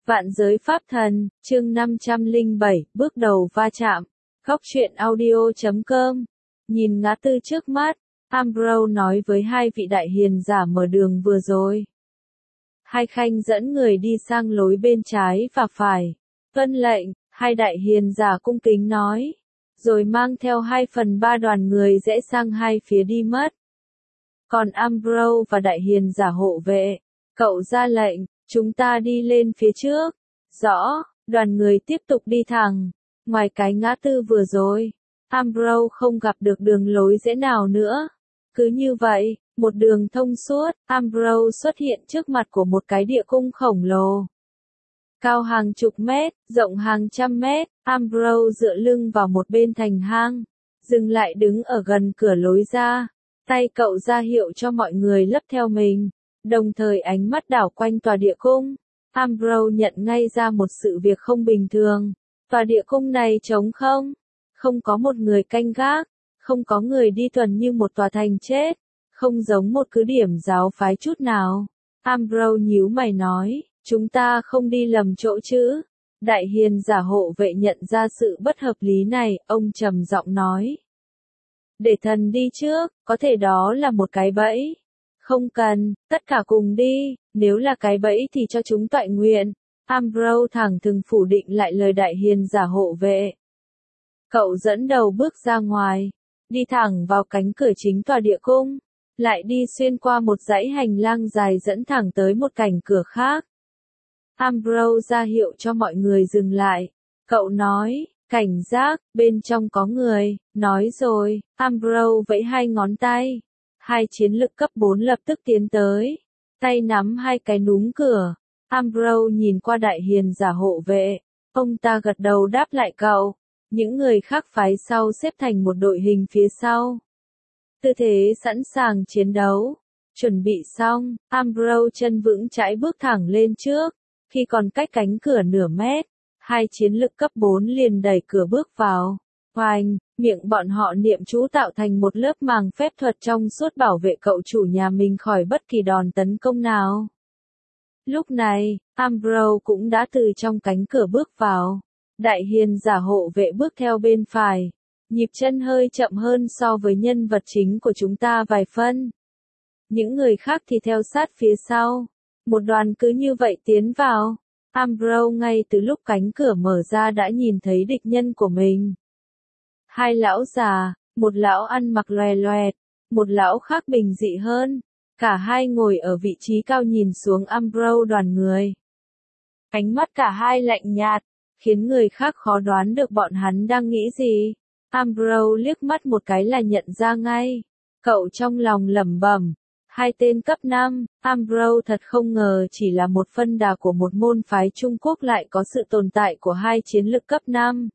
Vạn giới pháp thần, chương 507, bước đầu va chạm. Góc truyện audio.com. Nhìn ngã tư trước mắt, Ambrose nói với hai vị đại hiền giả mở đường vừa rồi. Hai khanh dẫn người đi sang lối bên trái và phải. Tuân lệnh, hai đại hiền giả cung kính nói. Rồi mang theo 2/3 đoàn người rẽ sang hai phía đi mất. Còn Ambrose và đại hiền giả hộ vệ, cậu ra lệnh, chúng ta đi lên phía trước. Rõ, đoàn người tiếp tục đi thẳng. Ngoài cái ngã tư vừa rồi, Ambrose không gặp được đường lối rẽ nào nữa. Cứ như vậy, một đường thông suốt, Ambrose xuất hiện trước mặt của một cái địa cung khổng lồ. Cao hàng chục mét, rộng hàng trăm mét, Ambrose dựa lưng vào một bên thành hang, dừng lại đứng ở gần cửa lối ra. Tay cậu ra hiệu cho mọi người lấp theo mình, đồng thời ánh mắt đảo quanh tòa địa cung. Ambrose nhận ngay ra một sự việc không bình thường. Tòa địa cung này trống không, không có một người canh gác, không có người đi tuần như một tòa thành chết, không giống một cứ điểm giáo phái chút nào. Ambrose nhíu mày nói, chúng ta không đi lầm chỗ chứ? Đại hiền giả hộ vệ nhận ra sự bất hợp lý này, ông trầm giọng nói. Để thần đi trước, có thể đó là một cái bẫy. Không cần, tất cả cùng đi, nếu là cái bẫy thì cho chúng toại nguyện. Ambrose thẳng thừng phủ định lại lời đại hiền giả hộ vệ. Cậu dẫn đầu bước ra ngoài, đi thẳng vào cánh cửa chính tòa địa cung, lại đi xuyên qua một dãy hành lang dài dẫn thẳng tới một cảnh cửa khác. Ambrose ra hiệu cho mọi người dừng lại. Cậu nói, cảnh giác, bên trong có người. Nói rồi, Ambrose vẫy hai ngón tay. Hai chiến lực cấp 4 lập tức tiến tới, tay nắm hai cái núm cửa. Ambrose nhìn qua đại hiền giả hộ vệ, ông ta gật đầu đáp lại cậu. Những người khác phái sau xếp thành một đội hình phía sau. Tư thế sẵn sàng chiến đấu. Chuẩn bị xong, Ambrose chân vững chãi bước thẳng lên trước. Khi còn cách cánh cửa nửa mét, hai chiến lực cấp 4 liền đẩy cửa bước vào. Oanh, miệng bọn họ niệm chú tạo thành một lớp màng phép thuật trong suốt bảo vệ cậu chủ nhà mình khỏi bất kỳ đòn tấn công nào. Lúc này, Ambrose cũng đã từ trong cánh cửa bước vào. Đại hiền giả hộ vệ bước theo bên phải. Nhịp chân hơi chậm hơn so với nhân vật chính của chúng ta vài phân. Những người khác thì theo sát phía sau. Một đoàn cứ như vậy tiến vào. Ambrose ngay từ lúc cánh cửa mở ra đã nhìn thấy địch nhân của mình. Hai lão già, một lão ăn mặc loè loẹt, một lão khác bình dị hơn. Cả hai ngồi ở vị trí cao nhìn xuống Ambrose đoàn người. Ánh mắt cả hai lạnh nhạt, khiến người khác khó đoán được bọn hắn đang nghĩ gì. Ambrose liếc mắt một cái là nhận ra ngay. Cậu trong lòng lẩm bẩm. Hai tên cấp 5, Ambrose thật không ngờ chỉ là một phân đà của một môn phái Trung Quốc lại có sự tồn tại của hai chiến lực cấp 5.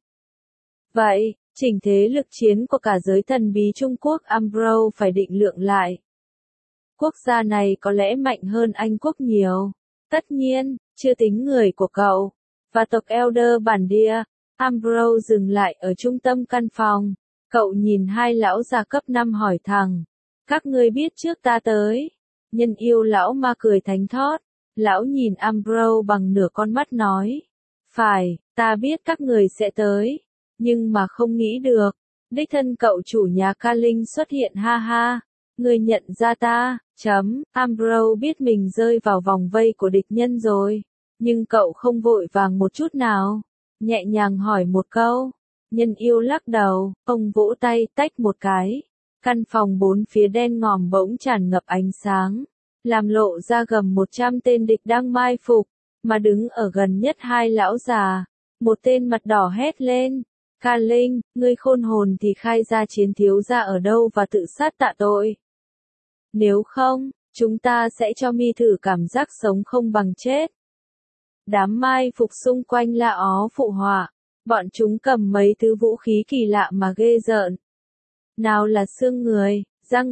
Vậy, chỉnh thế lực chiến của cả giới thần bí Trung Quốc Ambrose phải định lượng lại. Quốc gia này có lẽ mạnh hơn Anh quốc nhiều. Tất nhiên, chưa tính người của cậu. Và tộc Elder bản địa. Ambrose dừng lại ở trung tâm căn phòng. Cậu nhìn hai lão già cấp 5 hỏi thẳng. Các ngươi biết trước ta tới. Nhân yêu lão ma cười thánh thót. Lão nhìn Ambrose bằng nửa con mắt nói. Phải, ta biết các người sẽ tới. Nhưng mà không nghĩ được. Đích thân cậu chủ nhà Ca Linh xuất hiện ha ha. Người nhận ra ta, Ambrose biết mình rơi vào vòng vây của địch nhân rồi. Nhưng cậu không vội vàng một chút nào. Nhẹ nhàng hỏi một câu. Nhân yêu lắc đầu, ông vỗ tay tách một cái. Căn phòng bốn phía đen ngòm bỗng tràn ngập ánh sáng. Làm lộ ra gầm 100 tên địch đang mai phục. Mà đứng ở gần nhất hai lão già. Một tên mặt đỏ hét lên. Ca Linh, ngươi khôn hồn thì khai ra chiến thiếu gia ở đâu và tự sát tạ tội. Nếu không, chúng ta sẽ cho mi thử cảm giác sống không bằng chết. Đám mai phục xung quanh la ó phụ họa. Bọn chúng cầm mấy thứ vũ khí kỳ lạ mà ghê rợn. Nào là xương người,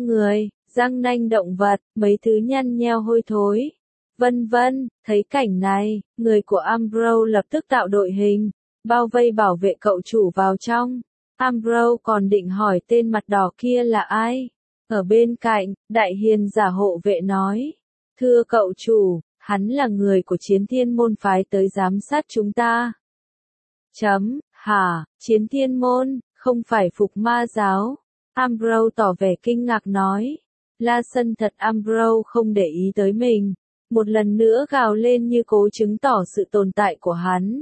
răng nanh động vật, mấy thứ nhăn nheo hôi thối. Vân vân, thấy cảnh này, người của Ambrose lập tức tạo đội hình. Bao vây bảo vệ cậu chủ vào trong. Ambrose còn định hỏi tên mặt đỏ kia là ai. Ở bên cạnh, đại hiền giả hộ vệ nói. Thưa cậu chủ, hắn là người của Chiến Thiên môn phái tới giám sát chúng ta. Hả, Chiến Thiên môn, không phải Phục Ma giáo? Ambrose tỏ vẻ kinh ngạc nói. La Sân thật Ambrose không để ý tới mình, một lần nữa gào lên như cố chứng tỏ sự tồn tại của hắn.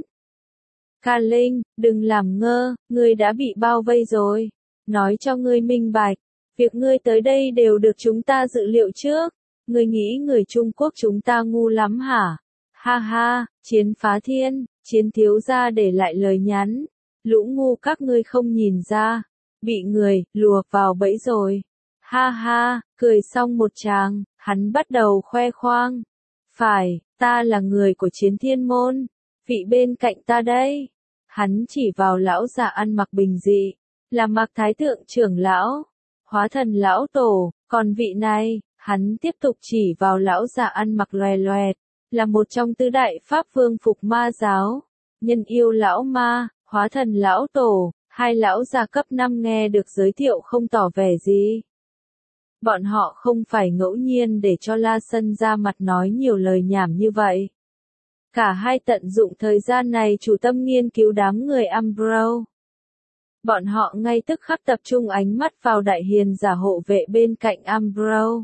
Ca Linh, đừng làm ngơ, ngươi đã bị bao vây rồi. Nói cho ngươi minh bạch, việc ngươi tới đây đều được chúng ta dự liệu trước. Ngươi nghĩ người Trung Quốc chúng ta ngu lắm hả? Ha ha, Chiến Phá Thiên, Chiến thiếu gia để lại lời nhắn. Lũ ngu các ngươi không nhìn ra, bị người lùa vào bẫy rồi. Ha ha, cười xong một tràng, hắn bắt đầu khoe khoang. Phải, ta là người của Chiến Thiên môn, vị bên cạnh ta đây. Hắn chỉ vào lão già ăn mặc bình dị, là Mạc Thái Thượng trưởng lão, Hóa Thần lão tổ, còn vị này, hắn tiếp tục chỉ vào lão già ăn mặc loè loẹt, là một trong tứ đại pháp vương Phục Ma giáo, Nhân Yêu lão ma, Hóa Thần lão tổ. Hai lão già cấp 5 nghe được giới thiệu không tỏ vẻ gì. Bọn họ không phải ngẫu nhiên để cho La Sân ra mặt nói nhiều lời nhảm như vậy. Cả hai tận dụng thời gian này chủ tâm nghiên cứu đám người Ambrose. Bọn họ ngay tức khắc tập trung ánh mắt vào đại hiền giả hộ vệ bên cạnh Ambrose.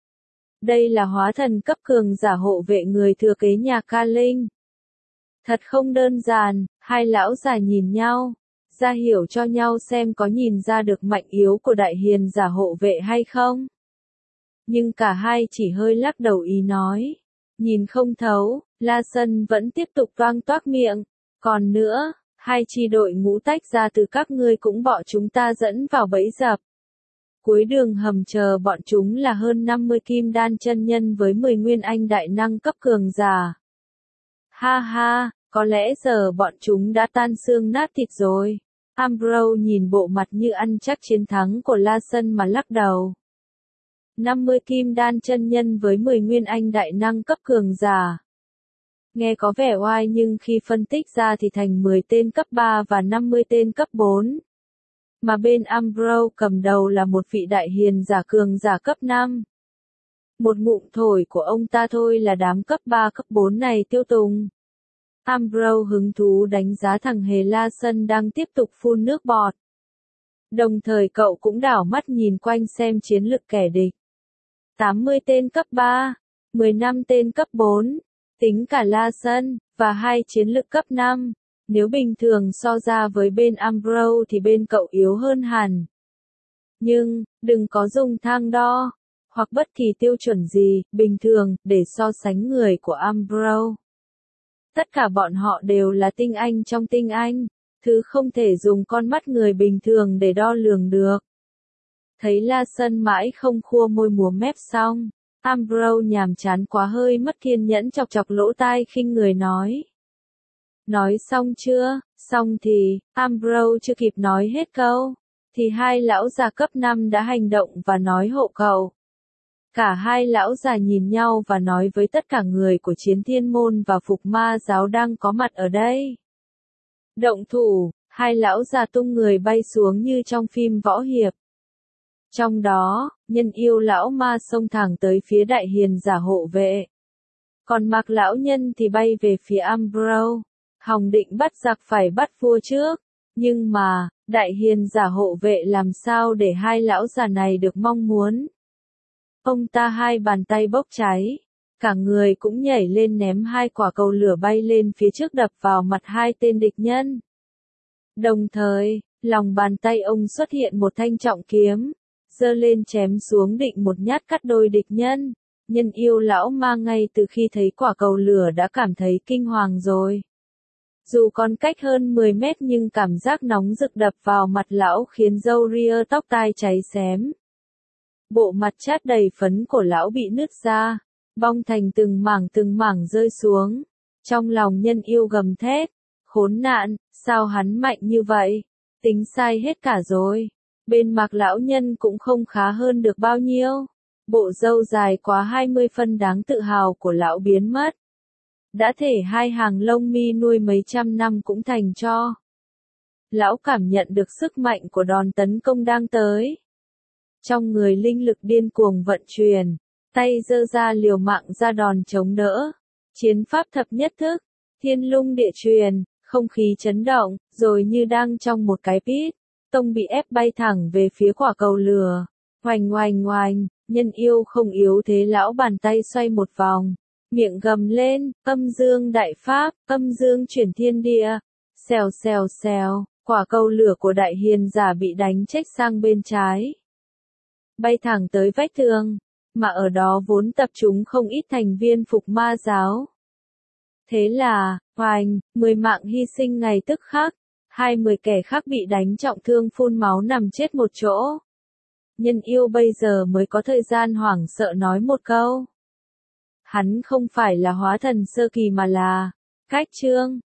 Đây là hóa thần cấp cường giả hộ vệ người thừa kế nhà Ca Linh. Thật không đơn giản, hai lão già nhìn nhau, ra hiểu cho nhau xem có nhìn ra được mạnh yếu của đại hiền giả hộ vệ hay không. Nhưng cả hai chỉ hơi lắc đầu ý nói. Nhìn không thấu, La Sân vẫn tiếp tục toang toác miệng. Còn nữa, hai chi đội ngũ tách ra từ các ngươi cũng bỏ chúng ta dẫn vào bẫy dập. Cuối đường hầm chờ bọn chúng là hơn 50 kim đan chân nhân với 10 nguyên anh đại năng cấp cường giả. Ha ha, có lẽ giờ bọn chúng đã tan xương nát thịt rồi. Ambrose nhìn bộ mặt như ăn chắc chiến thắng của La Sân mà lắc đầu. 50 kim đan chân nhân với 10 nguyên anh đại năng cấp cường giả. Nghe có vẻ oai nhưng khi phân tích ra thì thành 10 tên cấp 3 và 50 tên cấp 4. Mà bên Ambrose cầm đầu là một vị đại hiền giả cường giả cấp 5. Một ngụm thổi của ông ta thôi là đám cấp 3 cấp 4 này tiêu tùng. Ambrose hứng thú đánh giá thằng hề La Sân đang tiếp tục phun nước bọt. Đồng thời cậu cũng đảo mắt nhìn quanh xem chiến lực kẻ địch. 80 tên cấp 3, 15 tên cấp 4, tính cả La Sân, và 2 chiến lực cấp 5. Nếu bình thường so ra với bên Ambrose thì bên cậu yếu hơn hẳn. Nhưng, đừng có dùng thang đo, hoặc bất kỳ tiêu chuẩn gì, bình thường, để so sánh người của Ambrose. Tất cả bọn họ đều là tinh anh trong tinh anh, thứ không thể dùng con mắt người bình thường để đo lường được. Thấy La Sân mãi không khua môi múa mép xong, Ambrose nhàm chán quá hơi mất kiên nhẫn chọc chọc lỗ tai khinh người nói. Nói xong chưa? Xong thì, Ambrose chưa kịp nói hết câu, thì hai lão già cấp 5 đã hành động và nói hộ cậu. Cả hai lão già nhìn nhau và nói với tất cả người của Chiến Thiên môn và Phục Ma giáo đang có mặt ở đây. Động thủ, hai lão già tung người bay xuống như trong phim võ hiệp. Trong đó, Nhân Yêu lão ma xông thẳng tới phía đại hiền giả hộ vệ. Còn Mạc lão nhân thì bay về phía Ambrose. Hòng định bắt giặc phải bắt vua trước. Nhưng mà, đại hiền giả hộ vệ làm sao để hai lão già này được mong muốn. Ông ta hai bàn tay bốc cháy. Cả người cũng nhảy lên ném hai quả cầu lửa bay lên phía trước đập vào mặt hai tên địch nhân. Đồng thời, lòng bàn tay ông xuất hiện một thanh trọng kiếm. Giơ lên chém xuống định một nhát cắt đôi địch nhân. Nhân Yêu lão ma ngay từ khi thấy quả cầu lửa đã cảm thấy kinh hoàng rồi. Dù còn cách hơn 10 mét nhưng cảm giác nóng rực đập vào mặt lão khiến râu ria tóc tai cháy xém. Bộ mặt chát đầy phấn của lão bị nứt ra, bong thành từng mảng rơi xuống. Trong lòng Nhân Yêu gầm thét, khốn nạn, sao hắn mạnh như vậy? Tính sai hết cả rồi. Bên Mạc lão nhân cũng không khá hơn được bao nhiêu. Bộ râu dài quá 20 phân đáng tự hào của lão biến mất. Đã thể hai hàng lông mi nuôi mấy trăm năm cũng thành tro. Lão cảm nhận được sức mạnh của đòn tấn công đang tới. Trong người linh lực điên cuồng vận chuyển, tay giơ ra liều mạng ra đòn chống đỡ. Chiến pháp thập nhất thức, thiên lung địa truyền, không khí chấn động, rồi như đang trong một cái pit. Tông bị ép bay thẳng về phía quả cầu lửa. Oành oành oành, nhân yêu không yếu thế lão bàn tay xoay một vòng. Miệng gầm lên, âm dương đại pháp, âm dương chuyển thiên địa. Xèo xèo xèo, quả cầu lửa của đại hiền giả bị đánh chếch sang bên trái. Bay thẳng tới vách tường, mà ở đó vốn tập trung không ít thành viên phục ma giáo. Thế là, oành, 10 mạng hy sinh ngay tức khắc, 20 kẻ khác bị đánh trọng thương phun máu nằm chết một chỗ. Nhân yêu bây giờ mới có thời gian hoảng sợ nói một câu. Hắn không phải là hóa thần sơ kỳ mà là cách chương.